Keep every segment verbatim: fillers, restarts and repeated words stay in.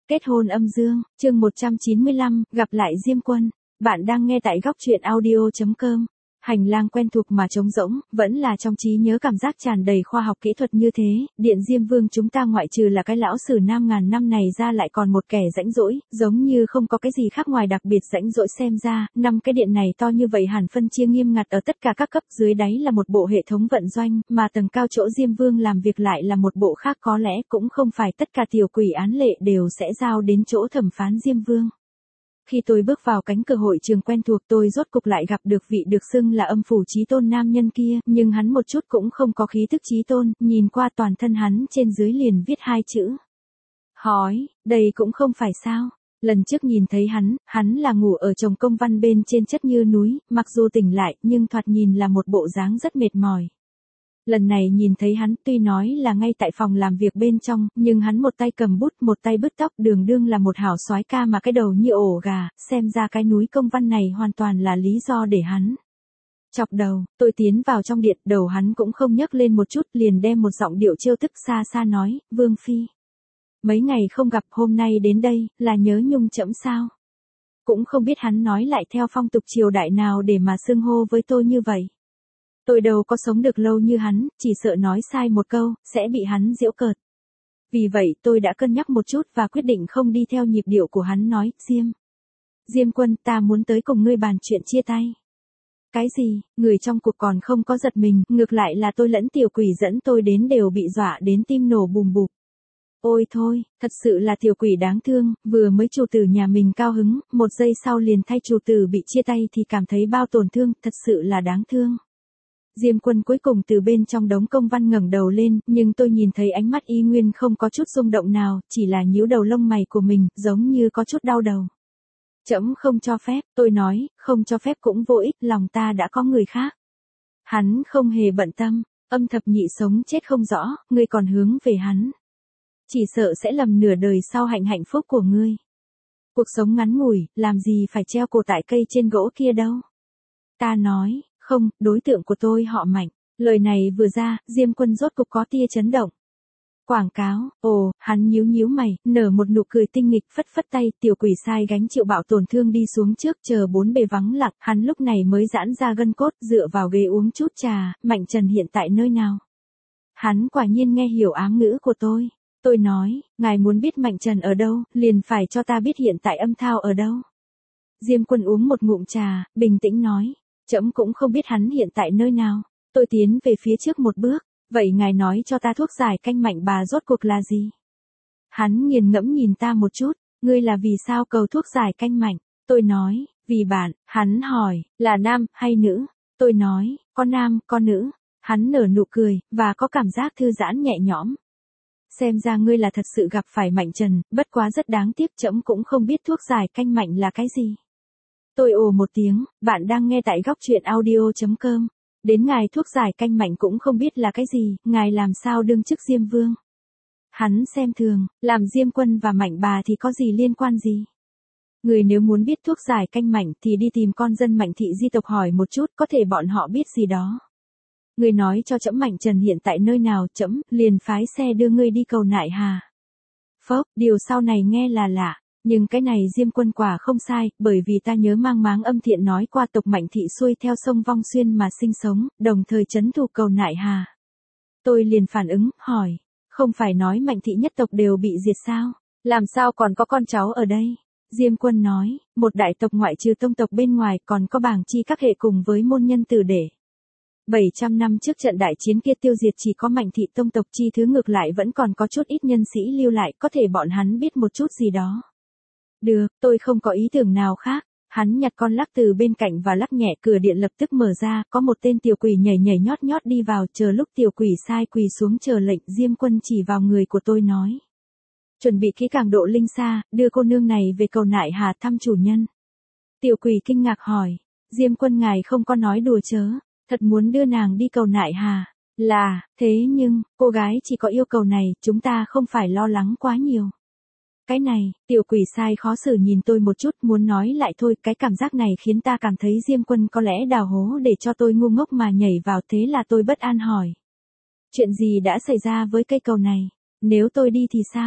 Kết hôn âm dương, chương một trăm chín mươi lăm, gặp lại Diêm Quân. Bạn đang nghe tại góc truyện audio chấm com. Hành lang quen thuộc mà trống rỗng, vẫn là trong trí nhớ cảm giác tràn đầy khoa học kỹ thuật như thế. Điện Diêm Vương chúng ta ngoại trừ là cái lão sử nam ngàn năm này ra lại còn một kẻ rãnh rỗi, giống như không có cái gì khác ngoài đặc biệt rãnh rỗi. Xem ra, năm cái điện này to như vậy hẳn phân chia nghiêm ngặt ở tất cả các cấp, dưới đáy là một bộ hệ thống vận doanh, mà tầng cao chỗ Diêm Vương làm việc lại là một bộ khác. Có lẽ cũng không phải tất cả tiểu quỷ án lệ đều sẽ giao đến chỗ thẩm phán Diêm Vương. Khi tôi bước vào cánh cửa hội trường quen thuộc, tôi rốt cục lại gặp được vị được xưng là âm phủ chí tôn nam nhân kia, nhưng hắn một chút cũng không có khí tức chí tôn, nhìn qua toàn thân hắn trên dưới liền viết hai chữ. Hói, đây cũng không phải sao. Lần trước nhìn thấy hắn, hắn là ngủ ở chồng công văn bên trên chất như núi, mặc dù tỉnh lại, nhưng thoạt nhìn là một bộ dáng rất mệt mỏi. Lần này nhìn thấy hắn, tuy nói là ngay tại phòng làm việc bên trong, nhưng hắn một tay cầm bút, một tay bứt tóc, đường đương là một hảo soái ca mà cái đầu như ổ gà, xem ra cái núi công văn này hoàn toàn là lý do để hắn chọc đầu. Tôi tiến vào trong điện, đầu hắn cũng không nhấc lên một chút, liền đem một giọng điệu trêu tức xa xa nói, Vương Phi. Mấy ngày không gặp, hôm nay đến đây, là nhớ nhung trẫm sao? Cũng không biết hắn nói lại theo phong tục triều đại nào để mà xưng hô với tôi như vậy. Tôi đâu có sống được lâu như hắn, chỉ sợ nói sai một câu, sẽ bị hắn giễu cợt. Vì vậy tôi đã cân nhắc một chút và quyết định không đi theo nhịp điệu của hắn nói, Diêm. Diêm Quân, ta muốn tới cùng ngươi bàn chuyện chia tay. Cái gì, người trong cuộc còn không có giật mình, ngược lại là tôi lẫn tiểu quỷ dẫn tôi đến đều bị dọa đến tim nổ bùm bụp. Ôi thôi, thật sự là tiểu quỷ đáng thương, vừa mới chủ tử nhà mình cao hứng, một giây sau liền thay chủ tử bị chia tay thì cảm thấy bao tổn thương, thật sự là đáng thương. Diêm Quân cuối cùng từ bên trong đống công văn ngẩng đầu lên, nhưng tôi nhìn thấy ánh mắt y nguyên không có chút rung động nào, chỉ là nhíu đầu lông mày của mình, giống như có chút đau đầu. Trẫm không cho phép, tôi nói, không cho phép cũng vô ích, lòng ta đã có người khác. Hắn không hề bận tâm, âm thập nhị sống chết không rõ, ngươi còn hướng về hắn. Chỉ sợ sẽ lầm nửa đời sau hạnh hạnh phúc của ngươi. Cuộc sống ngắn ngủi, làm gì phải treo cổ tại cây trên gỗ kia đâu. Ta nói. Không, đối tượng của tôi họ Mạnh. Lời này vừa ra, Diêm Quân rốt cục có tia chấn động. Quảng cáo, ồ, hắn nhíu nhíu mày, nở một nụ cười tinh nghịch, phất phất tay, tiểu quỷ sai gánh chịu bạo tổn thương đi xuống trước, chờ bốn bề vắng lặng, hắn lúc này mới giãn ra gân cốt, dựa vào ghế uống chút trà. Mạnh Trần hiện tại nơi nào? Hắn quả nhiên nghe hiểu ám ngữ của tôi. Tôi nói, ngài muốn biết Mạnh Trần ở đâu, liền phải cho ta biết hiện tại Âm Thao ở đâu. Diêm Quân uống một ngụm trà, bình tĩnh nói. Trẫm cũng không biết hắn hiện tại nơi nào. Tôi tiến về phía trước một bước. Vậy ngài nói cho ta thuốc giải canh Mạnh bà rốt cuộc là gì? Hắn nghiền ngẫm nhìn ta một chút. Ngươi là vì sao cầu thuốc giải canh Mạnh? Tôi nói, vì bạn. Hắn hỏi, là nam hay nữ? Tôi nói, có nam, có nữ. Hắn nở nụ cười, và có cảm giác thư giãn nhẹ nhõm. Xem ra ngươi là thật sự gặp phải Mạnh Trần, bất quá rất đáng tiếc, trẫm cũng không biết thuốc giải canh Mạnh là cái gì. Tôi ồ một tiếng, bạn đang nghe tại góc truyện audio chấm com. Đến ngài thuốc giải canh Mạnh cũng không biết là cái gì, ngài làm sao đương chức Diêm Vương. Hắn xem thường, làm Diêm Quân và Mạnh bà thì có gì liên quan gì. Người nếu muốn biết thuốc giải canh Mạnh thì đi tìm con dân Mạnh thị di tộc hỏi một chút, có thể bọn họ biết gì đó. Người nói cho trẫm Mạnh Trần hiện tại nơi nào, trẫm liền phái xe đưa ngươi đi cầu nại hà. Phốc, điều sau này nghe là lạ. Nhưng cái này Diêm Quân quả không sai, bởi vì ta nhớ mang máng âm thiện nói qua tộc Mạnh thị xuôi theo sông Vong Xuyên mà sinh sống, đồng thời trấn thủ cầu nại hà. Tôi liền phản ứng, hỏi, không phải nói Mạnh thị nhất tộc đều bị diệt sao? Làm sao còn có con cháu ở đây? Diêm Quân nói, một đại tộc ngoại trừ tông tộc bên ngoài còn có bảng chi các hệ cùng với môn nhân tử để. bảy trăm năm trước trận đại chiến kia tiêu diệt chỉ có Mạnh thị tông tộc, chi thứ ngược lại vẫn còn có chút ít nhân sĩ lưu lại, có thể bọn hắn biết một chút gì đó. Được, tôi không có ý tưởng nào khác. Hắn nhặt con lắc từ bên cạnh và lắc nhẹ, cửa điện lập tức mở ra, có một tên tiểu quỷ nhảy nhảy nhót nhót đi vào, chờ lúc tiểu quỷ sai quỳ xuống chờ lệnh, Diêm Quân chỉ vào người của tôi nói. Chuẩn bị kỹ càng độ linh xa, đưa cô nương này về cầu nại hà thăm chủ nhân. Tiểu quỷ kinh ngạc hỏi, Diêm Quân ngài không có nói đùa chớ, thật muốn đưa nàng đi cầu nại hà, là, thế nhưng, cô gái chỉ có yêu cầu này, chúng ta không phải lo lắng quá nhiều. Cái này, tiểu quỷ sai khó xử nhìn tôi một chút, muốn nói lại thôi, cái cảm giác này khiến ta cảm thấy Diêm Quân có lẽ đào hố để cho tôi ngu ngốc mà nhảy vào, thế là tôi bất an hỏi. Chuyện gì đã xảy ra với cây cầu này? Nếu tôi đi thì sao?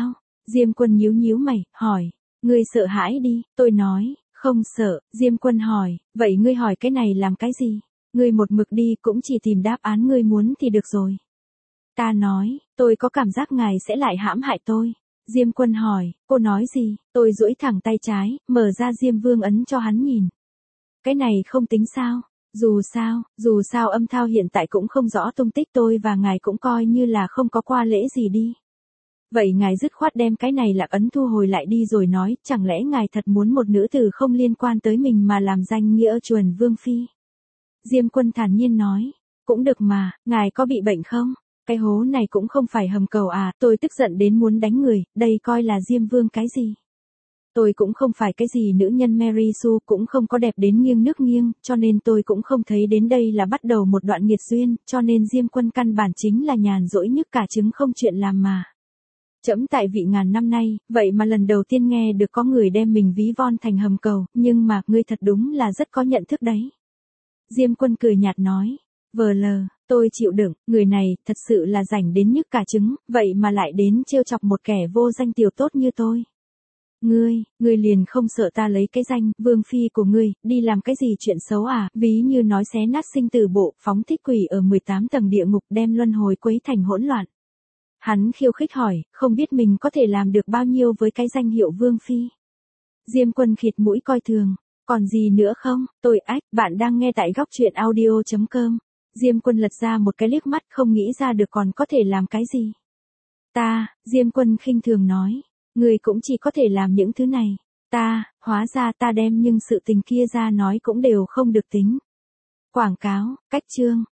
Diêm Quân nhíu nhíu mày, hỏi, ngươi sợ hãi đi, tôi nói, không sợ, Diêm Quân hỏi, vậy ngươi hỏi cái này làm cái gì? Ngươi một mực đi cũng chỉ tìm đáp án ngươi muốn thì được rồi. Ta nói, tôi có cảm giác ngài sẽ lại hãm hại tôi. Diêm Quân hỏi, cô nói gì? Tôi duỗi thẳng tay trái, mở ra Diêm Vương ấn cho hắn nhìn. Cái này không tính sao? Dù sao, dù sao âm thao hiện tại cũng không rõ tung tích tôi và ngài cũng coi như là không có qua lễ gì đi. Vậy ngài dứt khoát đem cái này lạc ấn thu hồi lại đi rồi nói, chẳng lẽ ngài thật muốn một nữ tử không liên quan tới mình mà làm danh nghĩa Chuẩn Vương Phi? Diêm Quân thản nhiên nói, cũng được mà, ngài có bị bệnh không? Cái hố này cũng không phải hầm cầu à, tôi tức giận đến muốn đánh người, đây coi là Diêm Vương cái gì? Tôi cũng không phải cái gì nữ nhân Mary Sue, cũng không có đẹp đến nghiêng nước nghiêng, cho nên tôi cũng không thấy đến đây là bắt đầu một đoạn nghiệt duyên, cho nên Diêm Quân căn bản chính là nhàn rỗi nhức cả trứng không chuyện làm mà. Trẫm tại vị ngàn năm nay, vậy mà lần đầu tiên nghe được có người đem mình ví von thành hầm cầu, nhưng mà ngươi thật đúng là rất có nhận thức đấy. Diêm Quân cười nhạt nói, vờ lờ, tôi chịu đựng, người này thật sự là rảnh đến nhức cả trứng, vậy mà lại đến trêu chọc một kẻ vô danh tiểu tốt như tôi. Ngươi, ngươi liền không sợ ta lấy cái danh Vương Phi của ngươi, đi làm cái gì chuyện xấu à, ví như nói xé nát sinh tử bộ, phóng thích quỷ ở mười tám tầng địa ngục đem luân hồi quấy thành hỗn loạn. Hắn khiêu khích hỏi, không biết mình có thể làm được bao nhiêu với cái danh hiệu Vương Phi. Diêm Quân khịt mũi coi thường, còn gì nữa không, tôi ách, bạn đang nghe tại góc truyện audio chấm com. Diêm Quân lật ra một cái liếc mắt không nghĩ ra được còn có thể làm cái gì. Ta, Diêm Quân khinh thường nói, người cũng chỉ có thể làm những thứ này. Ta, hóa ra ta đem nhưng sự tình kia ra nói cũng đều không được tính. Quảng cáo, cách chương.